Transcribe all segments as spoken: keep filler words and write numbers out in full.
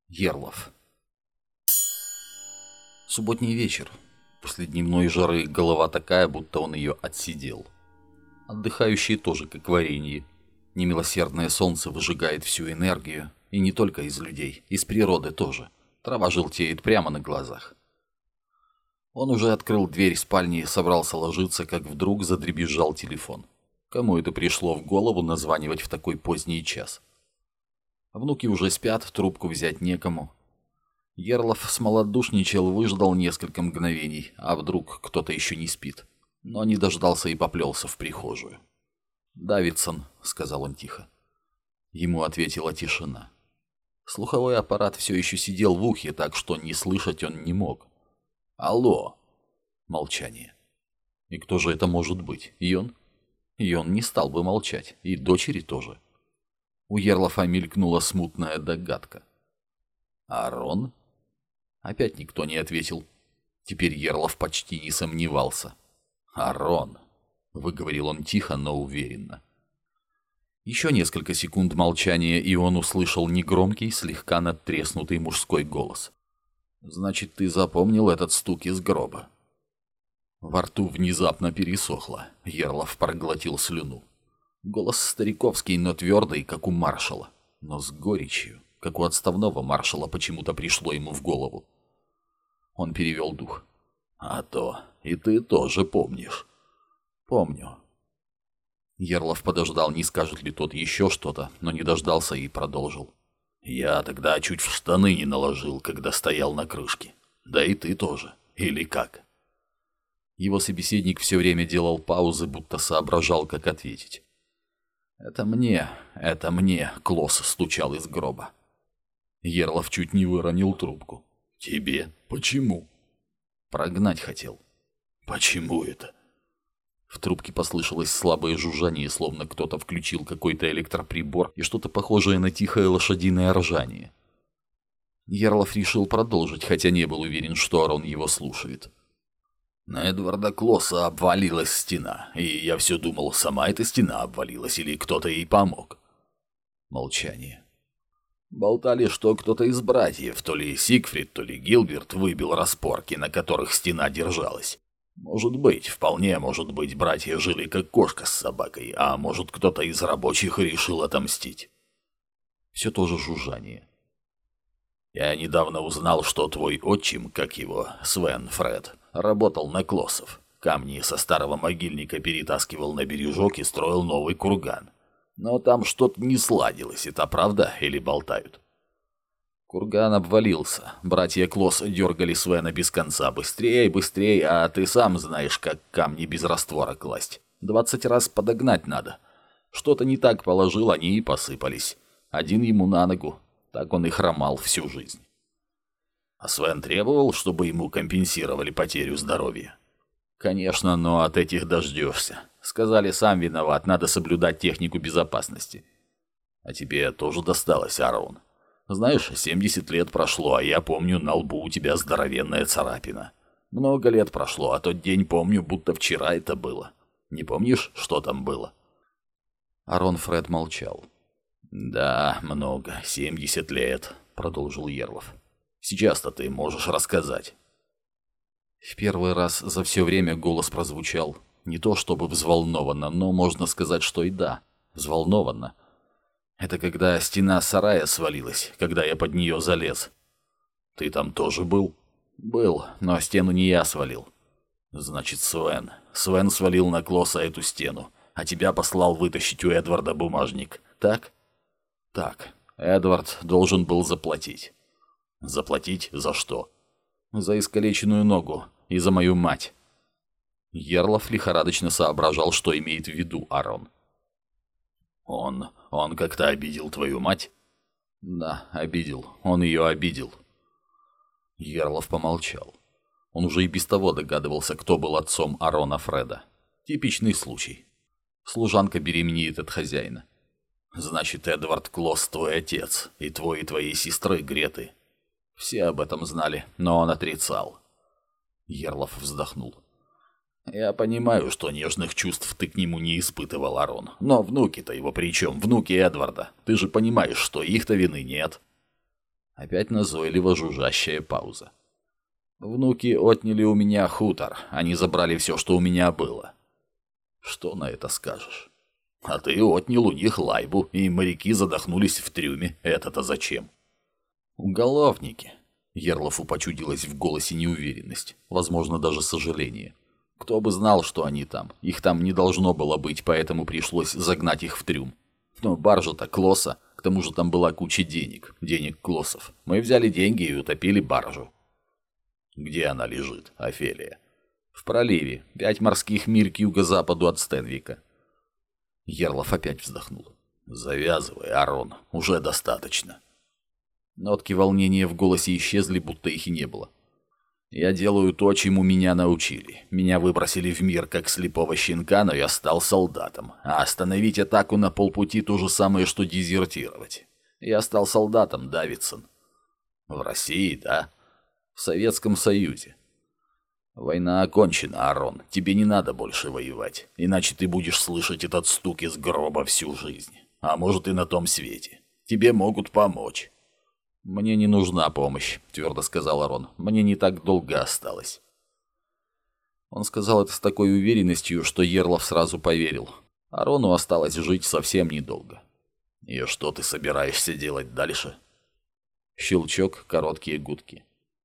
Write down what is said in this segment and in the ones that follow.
Ерлов. Субботний вечер. После дневной жары голова такая, будто он ее отсидел. Отдыхающие тоже как варенье. Немилосердное солнце выжигает всю энергию, и не только из людей, из природы тоже. Трава желтеет прямо на глазах. Он уже открыл дверь спальни и собрался ложиться, как вдруг задребезжал телефон. Кому это пришло в голову названивать в такой поздний час? Внуки уже спят, трубку взять некому. Ерлов смолодушничал, выждал несколько мгновений, а вдруг кто-то еще не спит. Но не дождался и поплелся в прихожую. «Давидсон», — сказал он тихо. Ему ответила тишина. Слуховой аппарат все еще сидел в ухе, так что не слышать он не мог. «Алло!» Молчание. И кто же это может быть? Йон? Йон не стал бы молчать, и дочери тоже. У Ерлофа мелькнула смутная догадка. «Арон?» Опять никто не ответил. Теперь Ерлов почти не сомневался. «Арон!» — выговорил он тихо, но уверенно. Еще несколько секунд молчания, и он услышал негромкий, слегка надтреснутый мужской голос. «Значит, ты запомнил этот стук из гроба?» Во рту внезапно пересохло. Ерлов проглотил слюну. Голос стариковский, но твердый, как у маршала. Но с горечью, как у отставного маршала, почему-то пришло ему в голову. Он перевел дух. «А то, и ты тоже помнишь». «Помню». Ерлов подождал, не скажет ли тот еще что-то, но не дождался и продолжил. «Я тогда чуть в штаны не наложил, когда стоял на крышке. Да и ты тоже. Или как?» Его собеседник все время делал паузы, будто соображал, как ответить. «Это мне, это мне», — Клосс стучал из гроба. Ерлов чуть не выронил трубку. «Тебе? Почему?» «Прогнать хотел». «Почему это?» В трубке послышалось слабое жужжание, словно кто-то включил какой-то электроприбор и что-то похожее на тихое лошадиное ржание. Ерлов решил продолжить, хотя не был уверен, что Арон его слушает. «На Эдварда Клосса обвалилась стена, и я все думал, сама эта стена обвалилась или кто-то ей помог». Молчание. Болтали, что кто-то из братьев, то ли Сигфрид, то ли Гилберт, выбил распорки, на которых стена держалась. Может быть, вполне может быть, братья жили как кошка с собакой, а может, кто-то из рабочих решил отомстить. Все то же жужжание. Я недавно узнал, что твой отчим, как его, Свен Фред, работал на Клоссов. Камни со старого могильника перетаскивал на бережок и строил новый курган. Но там что-то не сладилось, это правда или болтают? Курган обвалился. Братья Клосс дергали Свена без конца. Быстрее, быстрее, а ты сам знаешь, как камни без раствора класть. Двадцать раз подогнать надо. Что-то не так положил, они и посыпались. Один ему на ногу. Так он и хромал всю жизнь. А Свен требовал, чтобы ему компенсировали потерю здоровья? Конечно, но от этих дождешься. Сказали, сам виноват, надо соблюдать технику безопасности. А тебе тоже досталось, Арон. Знаешь, семьдесят лет прошло, а я помню, на лбу у тебя здоровенная царапина. Много лет прошло, а тот день помню, будто вчера это было. Не помнишь, что там было? Арон Фред молчал. «Да, много, семьдесят лет», — продолжил Ерлов. «Сейчас-то ты можешь рассказать». В первый раз за все время голос прозвучал не то чтобы взволнованно, но можно сказать, что и да, взволнованно. Это когда стена сарая свалилась, когда я под нее залез. «Ты там тоже был?» «Был, но стену не я свалил». «Значит, Свен. Свен свалил на Клосса эту стену, а тебя послал вытащить у Эдварда бумажник, так?» «Так, Эдвард должен был заплатить». «Заплатить за что?» «За искалеченную ногу и за мою мать». Ерлов лихорадочно соображал, что имеет в виду Арон. «Он... он как-то обидел твою мать?» «Да, обидел. Он ее обидел». Ерлов помолчал. Он уже и без того догадывался, кто был отцом Арона Фреда. Типичный случай. Служанка беременеет от хозяина. «Значит, Эдвард Клосс твой отец, и твой и твоей сестры Греты». Все об этом знали, но он отрицал. Ерлов вздохнул. «Я понимаю, что нежных чувств ты к нему не испытывал, Арон. Но внуки-то его при чем? Внуки Эдварда. Ты же понимаешь, что их-то вины нет». Опять назойливо жужжащая пауза. Внуки отняли у меня хутор. Они забрали все, что у меня было. Что на это скажешь? А ты отнял у них лайбу, и моряки задохнулись в трюме. Это-то зачем? Уголовники. Ерлофу почудилась в голосе неуверенность, возможно, даже сожаление. Кто бы знал, что они там. Их там не должно было быть, поэтому пришлось загнать их в трюм. Но баржа-то Клосса, к тому же там была куча денег, денег Клоссов. Мы взяли деньги и утопили баржу. Где она лежит, Офелия? В проливе, пять морских миль к юго-западу от Стенвика. Ерлоф опять вздохнул. Завязывай, Арон, уже достаточно. Нотки волнения в голосе исчезли, будто их и не было. Я делаю то, чему меня научили. Меня выбросили в мир как слепого щенка, но я стал солдатом. А остановить атаку на полпути то же самое, что дезертировать. Я стал солдатом, Давидсон. В России, да? В Советском Союзе. Война окончена, Арон. Тебе не надо больше воевать. Иначе ты будешь слышать этот стук из гроба всю жизнь. А может и на том свете. Тебе могут помочь. «Мне не нужна помощь», — твердо сказал Арон. «Мне не так долго осталось». Он сказал это с такой уверенностью, что Ерлоф сразу поверил. Арону осталось жить совсем недолго. «И что ты собираешься делать дальше?» Щелчок, короткие гудки.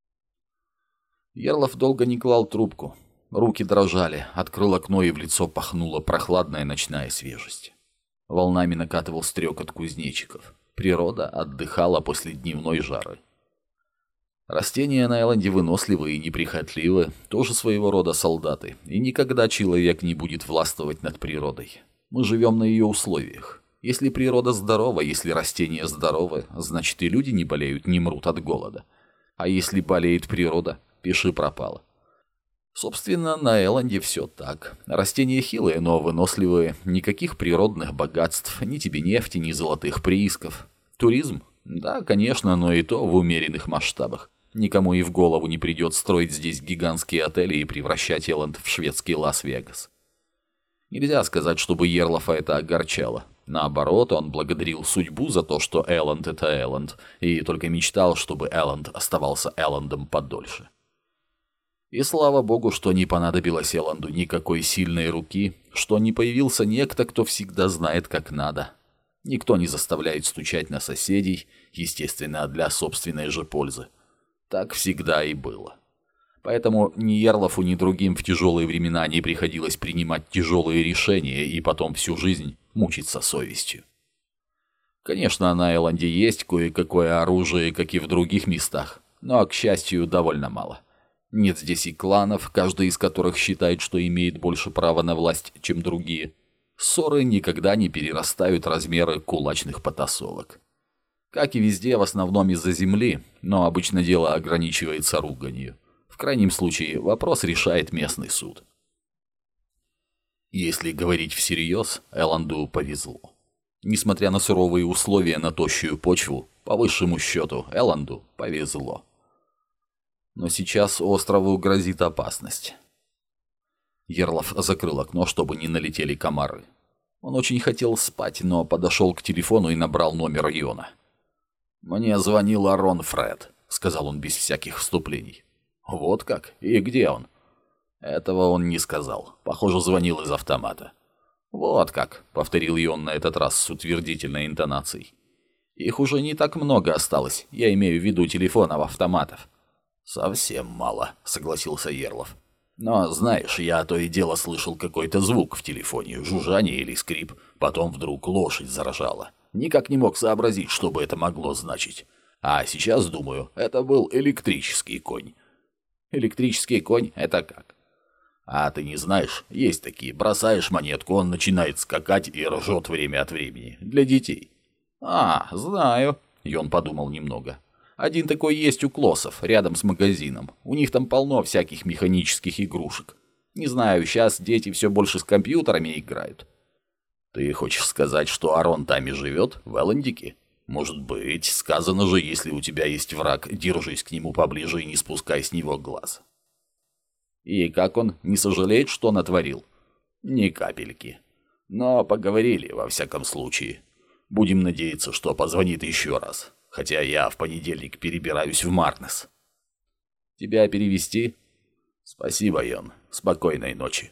Ерлоф долго не клал трубку. Руки дрожали, открыл окно, и в лицо пахнула прохладная ночная свежесть. Волнами накатывал стрекот кузнечиков. Природа отдыхала после дневной жары. Растения на Элленде выносливы и неприхотливы, тоже своего рода солдаты, и никогда человек не будет властвовать над природой. Мы живем на ее условиях. Если природа здорова, если растения здоровы, значит и люди не болеют, не мрут от голода. А если болеет природа, пиши пропало. Собственно, на Элленде все так. Растения хилые, но выносливые. Никаких природных богатств, ни тебе нефти, ни золотых приисков. Туризм? Да, конечно, но и то в умеренных масштабах. Никому и в голову не придет строить здесь гигантские отели и превращать Элленд в шведский Лас-Вегас. Нельзя сказать, чтобы Ерлофа это огорчало. Наоборот, он благодарил судьбу за то, что Элленд — это Элленд, и только мечтал, чтобы Элленд оставался Эллендом подольше. И слава богу, что не понадобилось Элленду никакой сильной руки, что не появился некто, кто всегда знает, как надо. Никто не заставляет стучать на соседей, естественно, для собственной же пользы. Так всегда и было. Поэтому ни Ерлофу, ни другим в тяжелые времена не приходилось принимать тяжелые решения и потом всю жизнь мучиться совестью. Конечно, на Элленде есть кое-какое оружие, как и в других местах, но, к счастью, довольно мало. Нет здесь и кланов, каждый из которых считает, что имеет больше права на власть, чем другие. Ссоры никогда не перерастают размеры кулачных потасовок. Как и везде, в основном из-за земли, но обычно дело ограничивается руганью. В крайнем случае, вопрос решает местный суд. Если говорить всерьез, Элленду повезло. Несмотря на суровые условия на тощую почву, по высшему счету, Элленду повезло. Но сейчас острову грозит опасность. Ерлоф закрыл окно, чтобы не налетели комары. Он очень хотел спать, но подошел к телефону и набрал номер Йона. «Мне звонил Арон Фред», — сказал он без всяких вступлений. «Вот как? И где он?» Этого он не сказал. Похоже, звонил из автомата. «Вот как», — повторил Йон на этот раз с утвердительной интонацией. «Их уже не так много осталось. Я имею в виду телефонов-автоматов». «Совсем мало», — согласился Ерлоф. «Но, знаешь, я то и дело слышал какой-то звук в телефоне, жужжание или скрип. Потом вдруг лошадь заржала. Никак не мог сообразить, что бы это могло значить. А сейчас, думаю, это был электрический конь». «Электрический конь? Это как?» «А ты не знаешь, есть такие. Бросаешь монетку, он начинает скакать и ржет время от времени. Для детей». «А, знаю», — и он подумал немного. «Один такой есть у Клоссов, рядом с магазином. У них там полно всяких механических игрушек. Не знаю, сейчас дети все больше с компьютерами играют». «Ты хочешь сказать, что Арон там и живет, в Эллендике? Может быть, сказано же, если у тебя есть враг, держись к нему поближе и не спускай с него глаз». «И как он, не сожалеет, что натворил?» «Ни капельки. Но поговорили, во всяком случае. Будем надеяться, что позвонит еще раз. хотя я в понедельник перебираюсь в Марнес. Тебя перевести? Спасибо, Йон. Спокойной ночи.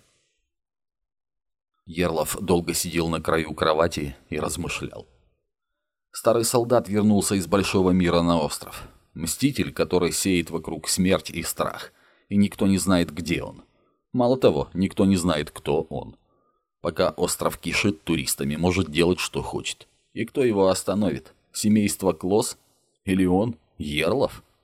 Ерлов долго сидел на краю кровати и размышлял. Старый солдат вернулся из большого мира на остров. Мститель, который сеет вокруг смерть и страх, и никто не знает, где он. Мало того, никто не знает, кто он. Пока остров кишит туристами, может делать, что хочет. И кто его остановит? Семейство Клосс? Или он, Ерлов?